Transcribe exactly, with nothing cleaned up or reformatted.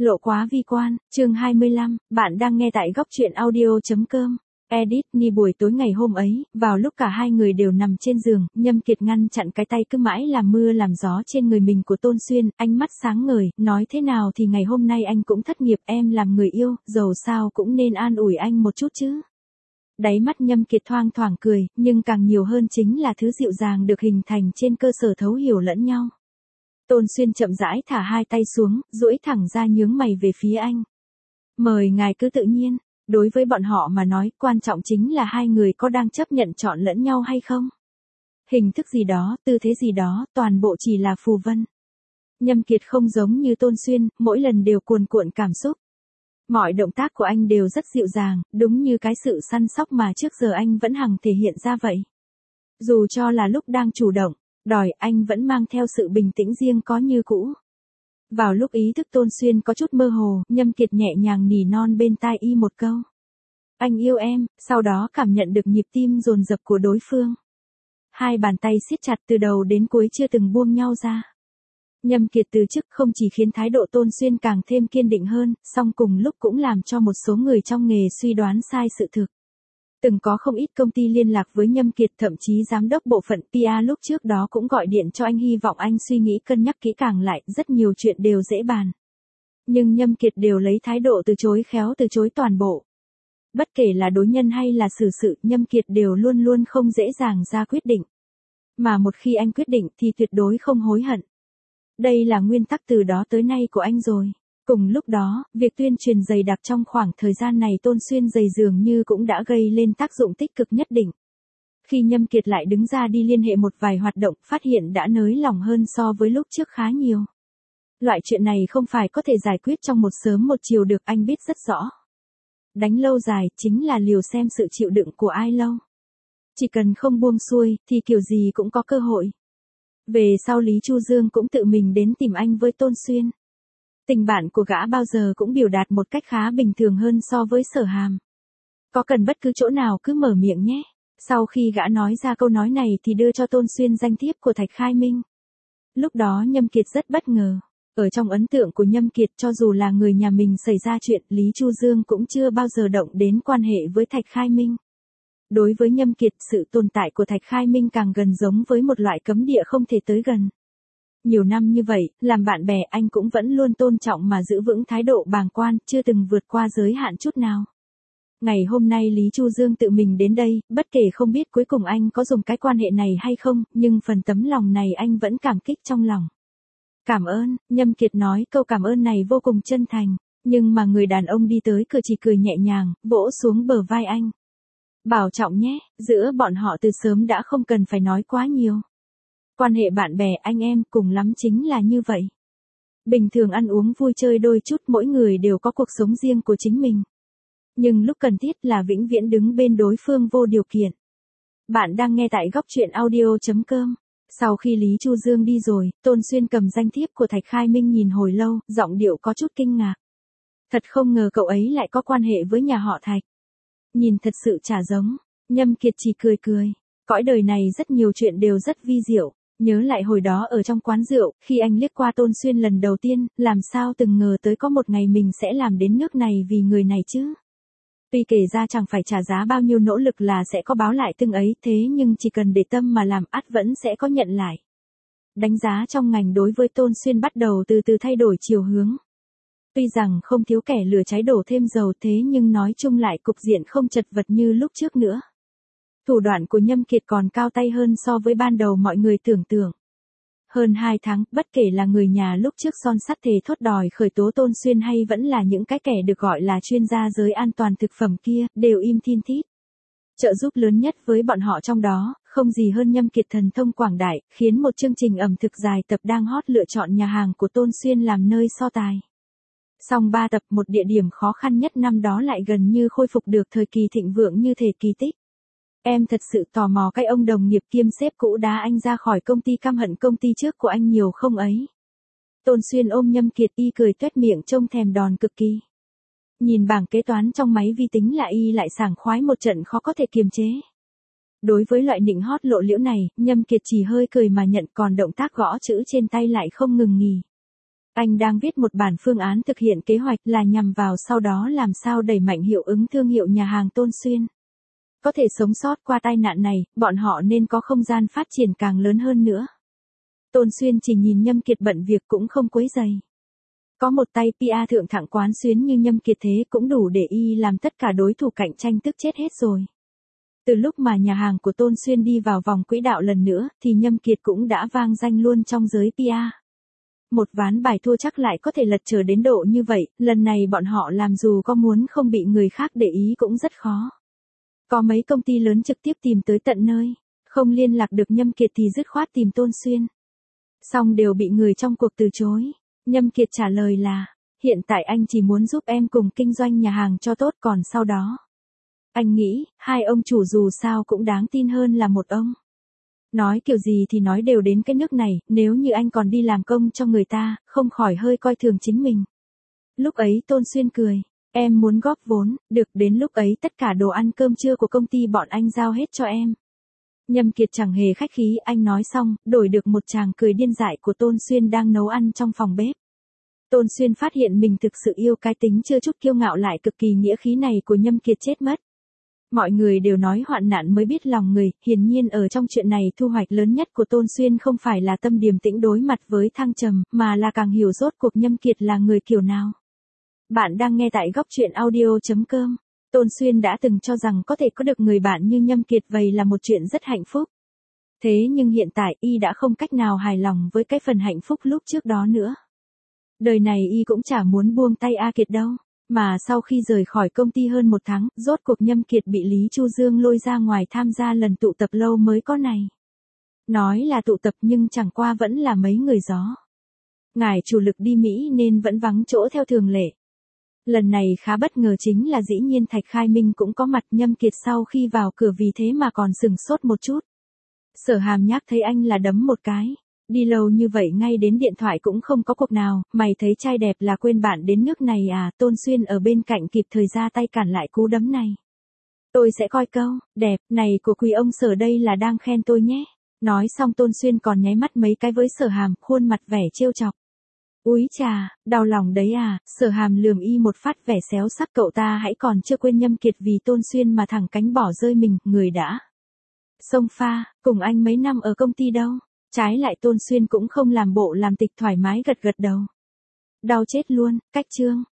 Lộ quá vi quan, chương hai mươi lăm, bạn đang nghe tại góc truyện audio.com. Edit Ni buổi tối ngày hôm ấy, vào lúc cả hai người đều nằm trên giường, Nhâm Kiệt ngăn chặn cái tay cứ mãi làm mưa làm gió trên người mình của Tôn Xuyên, ánh mắt sáng ngời, nói thế nào thì ngày hôm nay anh cũng thất nghiệp, em làm người yêu, dầu sao cũng nên an ủi anh một chút chứ. Đáy mắt Nhâm Kiệt thoang thoảng cười, nhưng càng nhiều hơn chính là thứ dịu dàng được hình thành trên cơ sở thấu hiểu lẫn nhau. Tôn Xuyên chậm rãi thả hai tay xuống, duỗi thẳng ra nhướng mày về phía anh. Mời ngài cứ tự nhiên, đối với bọn họ mà nói, quan trọng chính là hai người có đang chấp nhận chọn lẫn nhau hay không. Hình thức gì đó, tư thế gì đó, toàn bộ chỉ là phù vân. Nhâm Kiệt không giống như Tôn Xuyên, mỗi lần đều cuồn cuộn cảm xúc. Mọi động tác của anh đều rất dịu dàng, đúng như cái sự săn sóc mà trước giờ anh vẫn hằng thể hiện ra vậy. Dù cho là lúc đang chủ động, đòi, anh vẫn mang theo sự bình tĩnh riêng có như cũ. Vào lúc ý thức Tôn Xuyên có chút mơ hồ, Nhâm Kiệt nhẹ nhàng nỉ non bên tai y một câu. Anh yêu em, sau đó cảm nhận được nhịp tim dồn dập của đối phương. Hai bàn tay siết chặt từ đầu đến cuối chưa từng buông nhau ra. Nhâm Kiệt từ chức không chỉ khiến thái độ Tôn Xuyên càng thêm kiên định hơn, song cùng lúc cũng làm cho một số người trong nghề suy đoán sai sự thực. Từng có không ít công ty liên lạc với Nhâm Kiệt, thậm chí giám đốc bộ phận pê e lúc trước đó cũng gọi điện cho anh hy vọng anh suy nghĩ cân nhắc kỹ càng lại, rất nhiều chuyện đều dễ bàn. Nhưng Nhâm Kiệt đều lấy thái độ từ chối khéo từ chối toàn bộ. Bất kể là đối nhân hay là xử sự, Nhâm Kiệt đều luôn luôn không dễ dàng ra quyết định. Mà một khi anh quyết định thì tuyệt đối không hối hận. Đây là nguyên tắc từ đó tới nay của anh rồi. Cùng lúc đó, việc tuyên truyền dày đặc trong khoảng thời gian này Tôn Xuyên dày dường như cũng đã gây lên tác dụng tích cực nhất định. Khi Nhâm Kiệt lại đứng ra đi liên hệ một vài hoạt động, phát hiện đã nới lỏng hơn so với lúc trước khá nhiều. Loại chuyện này không phải có thể giải quyết trong một sớm một chiều được, anh biết rất rõ. Đánh lâu dài chính là liều xem sự chịu đựng của ai lâu. Chỉ cần không buông xuôi thì kiểu gì cũng có cơ hội. Về sau Lý Chu Dương cũng tự mình đến tìm anh với Tôn Xuyên. Tình bạn của gã bao giờ cũng biểu đạt một cách khá bình thường hơn so với Sở Hàm. Có cần bất cứ chỗ nào cứ mở miệng nhé. Sau khi gã nói ra câu nói này thì đưa cho Tôn Xuyên danh thiếp của Thạch Khai Minh. Lúc đó Nhâm Kiệt rất bất ngờ. Ở trong ấn tượng của Nhâm Kiệt, cho dù là người nhà mình xảy ra chuyện, Lý Chu Dương cũng chưa bao giờ động đến quan hệ với Thạch Khai Minh. Đối với Nhâm Kiệt, sự tồn tại của Thạch Khai Minh càng gần giống với một loại cấm địa không thể tới gần. Nhiều năm như vậy, làm bạn bè anh cũng vẫn luôn tôn trọng mà giữ vững thái độ bàng quan, chưa từng vượt qua giới hạn chút nào. Ngày hôm nay Lý Chu Dương tự mình đến đây, bất kể không biết cuối cùng anh có dùng cái quan hệ này hay không, nhưng phần tấm lòng này anh vẫn cảm kích trong lòng. Cảm ơn, Nhâm Kiệt nói câu cảm ơn này vô cùng chân thành, nhưng mà người đàn ông đi tới cửa chỉ cười nhẹ nhàng, vỗ xuống bờ vai anh. Bảo trọng nhé, giữa bọn họ từ sớm đã không cần phải nói quá nhiều. Quan hệ bạn bè anh em cùng lắm chính là như vậy. Bình thường ăn uống vui chơi đôi chút, mỗi người đều có cuộc sống riêng của chính mình. Nhưng lúc cần thiết là vĩnh viễn đứng bên đối phương vô điều kiện. Bạn đang nghe tại góc truyện audio.com. Sau khi Lý Chu Dương đi rồi, Tôn Xuyên cầm danh thiếp của Thạch Khai Minh nhìn hồi lâu, giọng điệu có chút kinh ngạc. Thật không ngờ cậu ấy lại có quan hệ với nhà họ Thạch. Nhìn thật sự chả giống. Nhâm Kiệt chỉ cười cười. Cõi đời này rất nhiều chuyện đều rất vi diệu. Nhớ lại hồi đó ở trong quán rượu, khi anh liếc qua Tôn Xuyên lần đầu tiên, làm sao từng ngờ tới có một ngày mình sẽ làm đến nước này vì người này chứ. Tuy kể ra chẳng phải trả giá bao nhiêu nỗ lực là sẽ có báo lại từng ấy, thế nhưng chỉ cần để tâm mà làm ắt vẫn sẽ có nhận lại. Đánh giá trong ngành đối với Tôn Xuyên bắt đầu từ từ thay đổi chiều hướng. Tuy rằng không thiếu kẻ lửa cháy đổ thêm dầu, thế nhưng nói chung lại cục diện không chật vật như lúc trước nữa. Thủ đoạn của Nhâm Kiệt còn cao tay hơn so với ban đầu mọi người tưởng tượng. Hơn hai tháng, bất kể là người nhà lúc trước son sắt thề thốt đòi khởi tố Tôn Xuyên hay vẫn là những cái kẻ được gọi là chuyên gia giới an toàn thực phẩm kia, đều im thin thít. Trợ giúp lớn nhất với bọn họ trong đó, không gì hơn Nhâm Kiệt thần thông quảng đại, khiến một chương trình ẩm thực dài tập đang hot lựa chọn nhà hàng của Tôn Xuyên làm nơi so tài. Xong ba tập, một địa điểm khó khăn nhất năm đó lại gần như khôi phục được thời kỳ thịnh vượng như thể kỳ tích. Em thật sự tò mò cái ông đồng nghiệp kiêm sếp cũ đá anh ra khỏi công ty căm hận công ty trước của anh nhiều không ấy. Tôn Xuyên ôm Nhâm Kiệt, y cười tuét miệng trông thèm đòn cực kỳ. Nhìn bảng kế toán trong máy vi tính là y lại sảng khoái một trận khó có thể kiềm chế. Đối với loại nịnh hót lộ liễu này, Nhâm Kiệt chỉ hơi cười mà nhận, còn động tác gõ chữ trên tay lại không ngừng nghỉ. Anh đang viết một bản phương án thực hiện kế hoạch là nhằm vào sau đó làm sao đẩy mạnh hiệu ứng thương hiệu nhà hàng Tôn Xuyên. Có thể sống sót qua tai nạn này, bọn họ nên có không gian phát triển càng lớn hơn nữa. Tôn Xuyên chỉ nhìn Nhâm Kiệt bận việc cũng không quấy rầy. Có một tay pê e thượng thặng quán xuyến như Nhâm Kiệt thế cũng đủ để y làm tất cả đối thủ cạnh tranh tức chết hết rồi. Từ lúc mà nhà hàng của Tôn Xuyên đi vào vòng quỹ đạo lần nữa thì Nhâm Kiệt cũng đã vang danh luôn trong giới pê e. Một ván bài thua chắc lại có thể lật trở đến độ như vậy, lần này bọn họ làm dù có muốn không bị người khác để ý cũng rất khó. Có mấy công ty lớn trực tiếp tìm tới tận nơi, không liên lạc được Nhâm Kiệt thì dứt khoát tìm Tôn Xuyên. Song đều bị người trong cuộc từ chối. Nhâm Kiệt trả lời là, hiện tại anh chỉ muốn giúp em cùng kinh doanh nhà hàng cho tốt còn sau đó. Anh nghĩ, hai ông chủ dù sao cũng đáng tin hơn là một ông. Nói kiểu gì thì nói đều đến cái nước này, nếu như anh còn đi làm công cho người ta, không khỏi hơi coi thường chính mình. Lúc ấy Tôn Xuyên cười, em muốn góp vốn, được đến lúc ấy tất cả đồ ăn cơm trưa của công ty bọn anh giao hết cho em. Nhâm Kiệt chẳng hề khách khí, anh nói xong, đổi được một tràng cười điên dại của Tôn Xuyên đang nấu ăn trong phòng bếp. Tôn Xuyên phát hiện mình thực sự yêu cái tính chưa chút kiêu ngạo lại cực kỳ nghĩa khí này của Nhâm Kiệt chết mất. Mọi người đều nói hoạn nạn mới biết lòng người, hiển nhiên ở trong chuyện này thu hoạch lớn nhất của Tôn Xuyên không phải là tâm điềm tĩnh đối mặt với thăng trầm, mà là càng hiểu rốt cuộc Nhâm Kiệt là người kiểu nào. Bạn đang nghe tại góc truyện audio chấm com. Tôn Xuyên đã từng cho rằng có thể có được người bạn như Nhâm Kiệt vậy là một chuyện rất hạnh phúc. Thế nhưng hiện tại y đã không cách nào hài lòng với cái phần hạnh phúc lúc trước đó nữa. Đời này y cũng chả muốn buông tay A Kiệt đâu. Mà sau khi rời khỏi công ty hơn một tháng, rốt cuộc Nhâm Kiệt bị Lý Chu Dương lôi ra ngoài tham gia lần tụ tập lâu mới có này. Nói là tụ tập nhưng chẳng qua vẫn là mấy người gió. Ngài chủ lực đi Mỹ nên vẫn vắng chỗ theo thường lệ. Lần này khá bất ngờ chính là dĩ nhiên Thạch Khai Minh cũng có mặt. Nhâm Kiệt sau khi vào cửa vì thế mà còn sừng sốt một chút. Sở Hàm Nhác thấy anh là đấm một cái. Đi lâu như vậy ngay đến điện thoại cũng không có cuộc nào, mày thấy trai đẹp là quên bạn đến nước này à? Tôn Xuyên ở bên cạnh kịp thời ra tay cản lại cú đấm này. Tôi sẽ coi câu, đẹp, này của quý ông Sở đây là đang khen tôi nhé. Nói xong Tôn Xuyên còn nháy mắt mấy cái với Sở Hàm, khuôn mặt vẻ trêu chọc. Úi chà, đau lòng đấy à? Sở Hàm lườm y một phát vẻ xéo sắc, cậu ta hãy còn chưa quên Nhâm Kiệt vì Tôn Xuyên mà thẳng cánh bỏ rơi mình, người đã xông pha, cùng anh mấy năm ở công ty đâu. Trái lại Tôn Xuyên cũng không làm bộ làm tịch, thoải mái gật gật đầu. Đau chết luôn, cách chương.